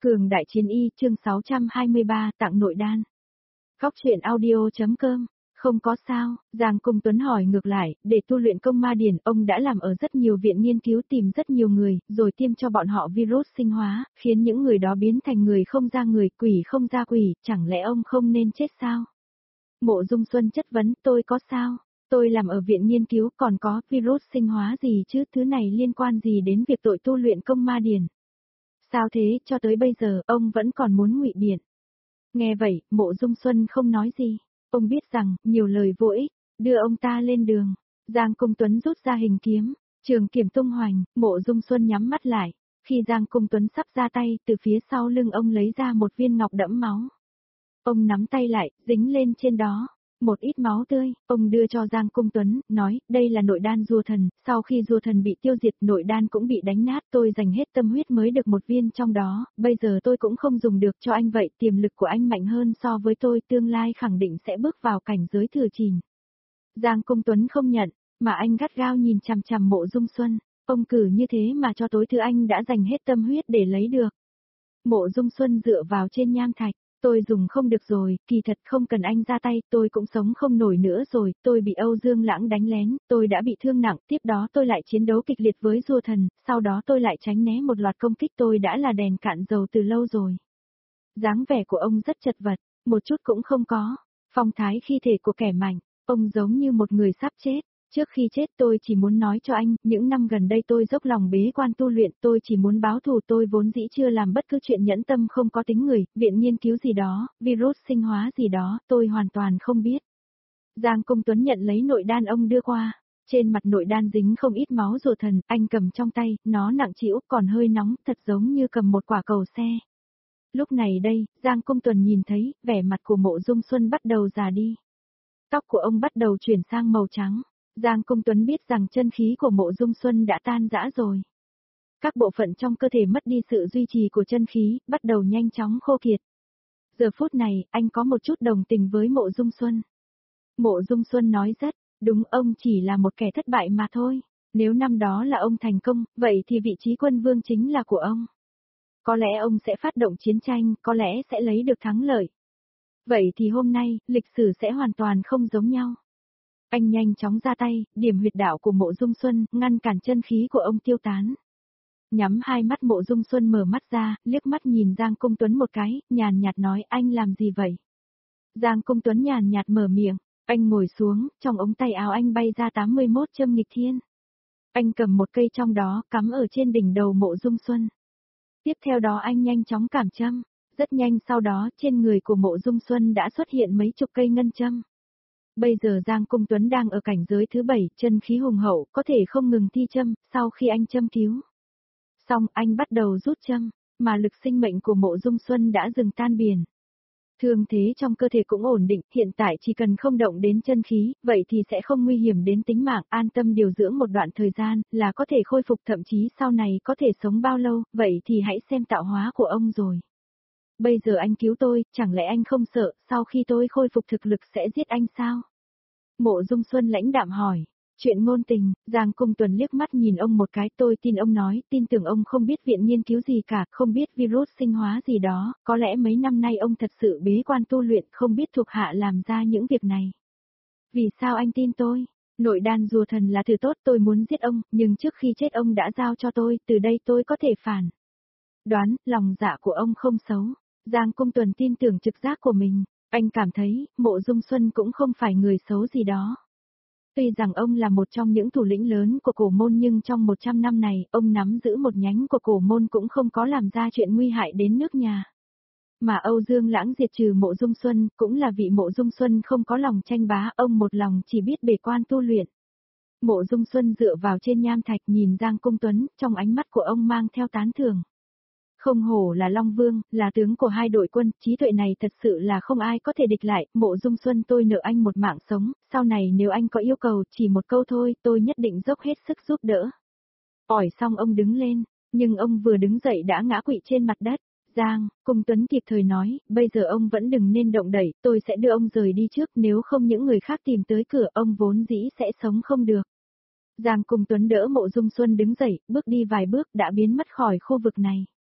Cường Đại Chiến Y chương 623 tặng nội đan. Góc truyện audio.com. Không có sao, Giang Cung Tuấn hỏi ngược lại, để tu luyện công ma điển, ông đã làm ở rất nhiều viện nghiên cứu tìm rất nhiều người, rồi tiêm cho bọn họ virus sinh hóa, khiến những người đó biến thành người không ra người, quỷ không ra quỷ, chẳng lẽ ông không nên chết sao? Mộ Dung Xuân chất vấn, tôi có sao? Tôi làm ở viện nghiên cứu còn có virus sinh hóa gì chứ, thứ này liên quan gì đến việc tội tu luyện công ma điển? Sao thế, cho tới bây giờ, ông vẫn còn muốn ngụy biện. Nghe vậy, Mộ Dung Xuân không nói gì. Ông biết rằng, nhiều lời vô ích, đưa ông ta lên đường. Giang Cung Tuấn rút ra hình kiếm, trường kiếm tung hoành, Mộ Dung Xuân nhắm mắt lại. Khi Giang Cung Tuấn sắp ra tay, từ phía sau lưng ông lấy ra một viên ngọc đẫm máu. Ông nắm tay lại, dính lên trên đó. Một ít máu tươi, ông đưa cho Giang Cung Tuấn, nói, đây là nội đan rùa thần, sau khi rùa thần bị tiêu diệt, nội đan cũng bị đánh nát, tôi dành hết tâm huyết mới được một viên trong đó, bây giờ tôi cũng không dùng được cho anh vậy, tiềm lực của anh mạnh hơn so với tôi, tương lai khẳng định sẽ bước vào cảnh giới thừa chìn. Giang Cung Tuấn không nhận, mà anh gắt gao nhìn chằm chằm Mộ Dung Xuân, ông cử như thế mà cho tối thứ anh đã dành hết tâm huyết để lấy được. Mộ Dung Xuân dựa vào trên nham thạch. Tôi dùng không được rồi, kỳ thật không cần anh ra tay, tôi cũng sống không nổi nữa rồi, tôi bị Âu Dương Lãng đánh lén, tôi đã bị thương nặng, tiếp đó tôi lại chiến đấu kịch liệt với rùa thần, sau đó tôi lại tránh né một loạt công kích, tôi đã là đèn cạn dầu từ lâu rồi. Dáng vẻ của ông rất chật vật, một chút cũng không có, phong thái khi thể của kẻ mạnh, ông giống như một người sắp chết. Trước khi chết tôi chỉ muốn nói cho anh, những năm gần đây tôi dốc lòng bế quan tu luyện, tôi chỉ muốn báo thù, tôi vốn dĩ chưa làm bất cứ chuyện nhẫn tâm không có tính người, viện nghiên cứu gì đó, virus sinh hóa gì đó, tôi hoàn toàn không biết. Giang Cung Tuấn nhận lấy nội đan ông đưa qua, trên mặt nội đan dính không ít máu rùa thần, anh cầm trong tay, nó nặng trĩu còn hơi nóng, thật giống như cầm một quả cầu xe. Lúc này đây, Giang Cung Tuấn nhìn thấy, vẻ mặt của Mộ Dung Xuân bắt đầu già đi. Tóc của ông bắt đầu chuyển sang màu trắng. Giang Cung Tuấn biết rằng chân khí của Mộ Dung Xuân đã tan rã rồi. Các bộ phận trong cơ thể mất đi sự duy trì của chân khí, bắt đầu nhanh chóng khô kiệt. Giờ phút này, anh có một chút đồng tình với Mộ Dung Xuân. Mộ Dung Xuân nói rất, đúng, ông chỉ là một kẻ thất bại mà thôi. Nếu năm đó là ông thành công, vậy thì vị trí quân vương chính là của ông. Có lẽ ông sẽ phát động chiến tranh, có lẽ sẽ lấy được thắng lợi. Vậy thì hôm nay, lịch sử sẽ hoàn toàn không giống nhau. Anh nhanh chóng ra tay, điểm huyệt đạo của Mộ Dung Xuân, ngăn cản chân khí của ông tiêu tán. Nhắm hai mắt Mộ Dung Xuân mở mắt ra, liếc mắt nhìn Giang Cung Tuấn một cái, nhàn nhạt nói, anh làm gì vậy? Giang Cung Tuấn nhàn nhạt mở miệng, anh ngồi xuống, trong ống tay áo anh bay ra 81 châm nghịch thiên. Anh cầm một cây trong đó, cắm ở trên đỉnh đầu Mộ Dung Xuân. Tiếp theo đó anh nhanh chóng cảm châm, rất nhanh sau đó, trên người của Mộ Dung Xuân đã xuất hiện mấy chục cây ngân châm. Bây giờ Giang Cung Tuấn đang ở cảnh giới thứ 7, chân khí hùng hậu, có thể không ngừng thi châm, sau khi anh châm cứu. Xong, anh bắt đầu rút châm, mà lực sinh mệnh của Mộ Dung Xuân đã dừng tan biển. Thương thế trong cơ thể cũng ổn định, hiện tại chỉ cần không động đến chân khí, vậy thì sẽ không nguy hiểm đến tính mạng, an tâm điều dưỡng một đoạn thời gian, là có thể khôi phục, thậm chí sau này có thể sống bao lâu, vậy thì hãy xem tạo hóa của ông rồi. Bây giờ anh cứu tôi, chẳng lẽ anh không sợ, sau khi tôi khôi phục thực lực sẽ giết anh sao? Mộ Dung Xuân lãnh đạm hỏi. Chuyện ngôn tình, Giang Cung Tuấn liếc mắt nhìn ông một cái, tôi tin ông nói, tin tưởng ông không biết viện nghiên cứu gì cả, không biết virus sinh hóa gì đó, có lẽ mấy năm nay ông thật sự bế quan tu luyện, không biết thuộc hạ làm ra những việc này. Vì sao anh tin tôi? Nội đan rùa thần là thứ tốt, tôi muốn giết ông, nhưng trước khi chết ông đã giao cho tôi, từ đây tôi có thể phản đoán, lòng dạ của ông không xấu. Giang Cung Tuấn tin tưởng trực giác của mình, anh cảm thấy, Mộ Dung Xuân cũng không phải người xấu gì đó. Tuy rằng ông là một trong những thủ lĩnh lớn của cổ môn nhưng trong 100 năm này, ông nắm giữ một nhánh của cổ môn cũng không có làm ra chuyện nguy hại đến nước nhà. Mà Âu Dương Lãng diệt trừ Mộ Dung Xuân, cũng là vì Mộ Dung Xuân không có lòng tranh bá, ông một lòng chỉ biết bế quan tu luyện. Mộ Dung Xuân dựa vào trên nham thạch nhìn Giang Cung Tuấn, trong ánh mắt của ông mang theo tán thưởng. Không hổ là Long Vương, là tướng của hai đội quân, trí tuệ này thật sự là không ai có thể địch lại, Mộ Dung Xuân tôi nợ anh một mạng sống, sau này nếu anh có yêu cầu chỉ một câu thôi, tôi nhất định dốc hết sức giúp đỡ. Ỏi xong ông đứng lên, nhưng ông vừa đứng dậy đã ngã quỵ trên mặt đất. Giang, Cung Tuấn kịp thời nói, bây giờ ông vẫn đừng nên động đẩy, tôi sẽ đưa ông rời đi trước, nếu không những người khác tìm tới cửa ông vốn dĩ sẽ sống không được. Giang Cung Tuấn đỡ Mộ Dung Xuân đứng dậy, bước đi vài bước đã biến mất khỏi khu vực này.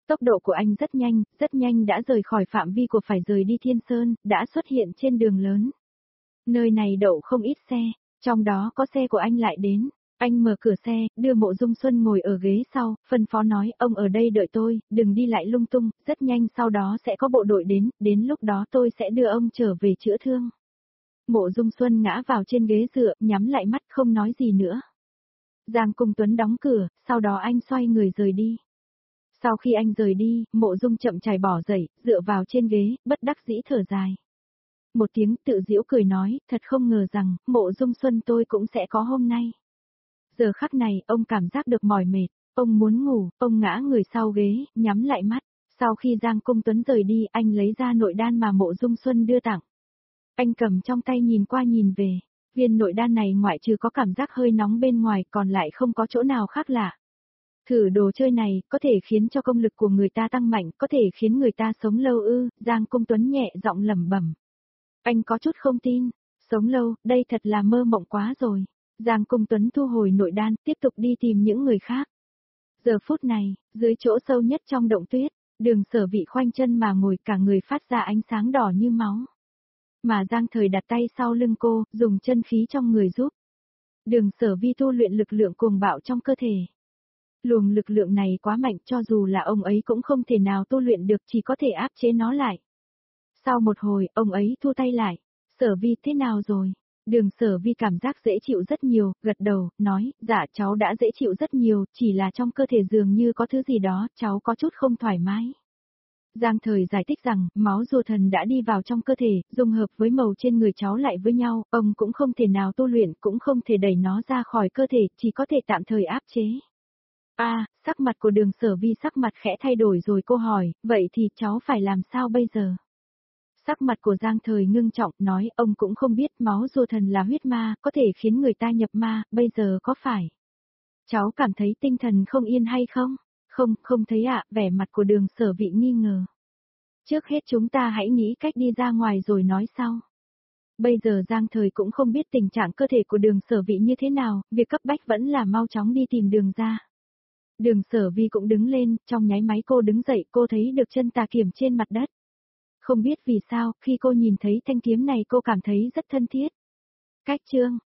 Tốc độ của anh rất nhanh đã rời khỏi phạm vi của phải rời đi Thiên Sơn, đã xuất hiện trên đường lớn. Nơi này đậu không ít xe, trong đó có xe của anh lại đến. Anh mở cửa xe, đưa Mộ Dung Xuân ngồi ở ghế sau, phân phó nói, ông ở đây đợi tôi, đừng đi lại lung tung, rất nhanh sau đó sẽ có bộ đội đến lúc đó tôi sẽ đưa ông trở về chữa thương. Mộ Dung Xuân ngã vào trên ghế dựa, nhắm lại mắt không nói gì nữa. Giang Cung Tuấn đóng cửa, sau đó anh xoay người rời đi. Sau khi anh rời đi, Mộ Dung chậm chài bỏ dậy, dựa vào trên ghế, bất đắc dĩ thở dài. Một tiếng tự giễu cười nói, thật không ngờ rằng, Mộ Dung Xuân tôi cũng sẽ có hôm nay. Giờ khắc này, ông cảm giác được mỏi mệt, ông muốn ngủ, ông ngã người sau ghế, nhắm lại mắt. Sau khi Giang Cung Tuấn rời đi, anh lấy ra nội đan mà Mộ Dung Xuân đưa tặng. Anh cầm trong tay nhìn qua nhìn về, viên nội đan này ngoại trừ có cảm giác hơi nóng bên ngoài còn lại không có chỗ nào khác lạ. Thử đồ chơi này, có thể khiến cho công lực của người ta tăng mạnh, có thể khiến người ta sống lâu ư, Giang Cung Tuấn nhẹ giọng lẩm bẩm. Anh có chút không tin, sống lâu, đây thật là mơ mộng quá rồi. Giang Cung Tuấn thu hồi nội đan, tiếp tục đi tìm những người khác. Giờ phút này, dưới chỗ sâu nhất trong động tuyết, Đường Sở Vị khoanh chân mà ngồi cả người phát ra ánh sáng đỏ như máu. Mà Giang Thời đặt tay sau lưng cô, dùng chân khí trong người giúp. Đường Sở Vi tu luyện lực lượng cuồng bạo trong cơ thể. Luồng lực lượng này quá mạnh cho dù là ông ấy cũng không thể nào tu luyện được, chỉ có thể áp chế nó lại. Sau một hồi, ông ấy thu tay lại. Sở Vi thế nào rồi? Đường Sở Vi cảm giác dễ chịu rất nhiều, gật đầu, nói, dạ cháu đã dễ chịu rất nhiều, chỉ là trong cơ thể dường như có thứ gì đó, cháu có chút không thoải mái. Giang Thời giải thích rằng, máu rùa thần đã đi vào trong cơ thể, dung hợp với màu trên người cháu lại với nhau, ông cũng không thể nào tu luyện, cũng không thể đẩy nó ra khỏi cơ thể, chỉ có thể tạm thời áp chế. Sắc mặt của Đường Sở Vi sắc mặt khẽ thay đổi rồi cô hỏi, vậy thì cháu phải làm sao bây giờ? Sắc mặt của Giang Thời ngưng trọng, nói, ông cũng không biết máu rùa thần là huyết ma, có thể khiến người ta nhập ma, bây giờ có phải? Cháu cảm thấy tinh thần không yên hay không? Không thấy ạ, vẻ mặt của Đường Sở Vị nghi ngờ. Trước hết chúng ta hãy nghĩ cách đi ra ngoài rồi nói sau. Bây giờ Giang Thời cũng không biết tình trạng cơ thể của Đường Sở Vị như thế nào, việc cấp bách vẫn là mau chóng đi tìm đường ra. Đường Sở Vi cũng đứng lên, trong nháy máy cô đứng dậy cô thấy được chân tà kiếm trên mặt đất. Không biết vì sao, khi cô nhìn thấy thanh kiếm này cô cảm thấy rất thân thiết. Cách chương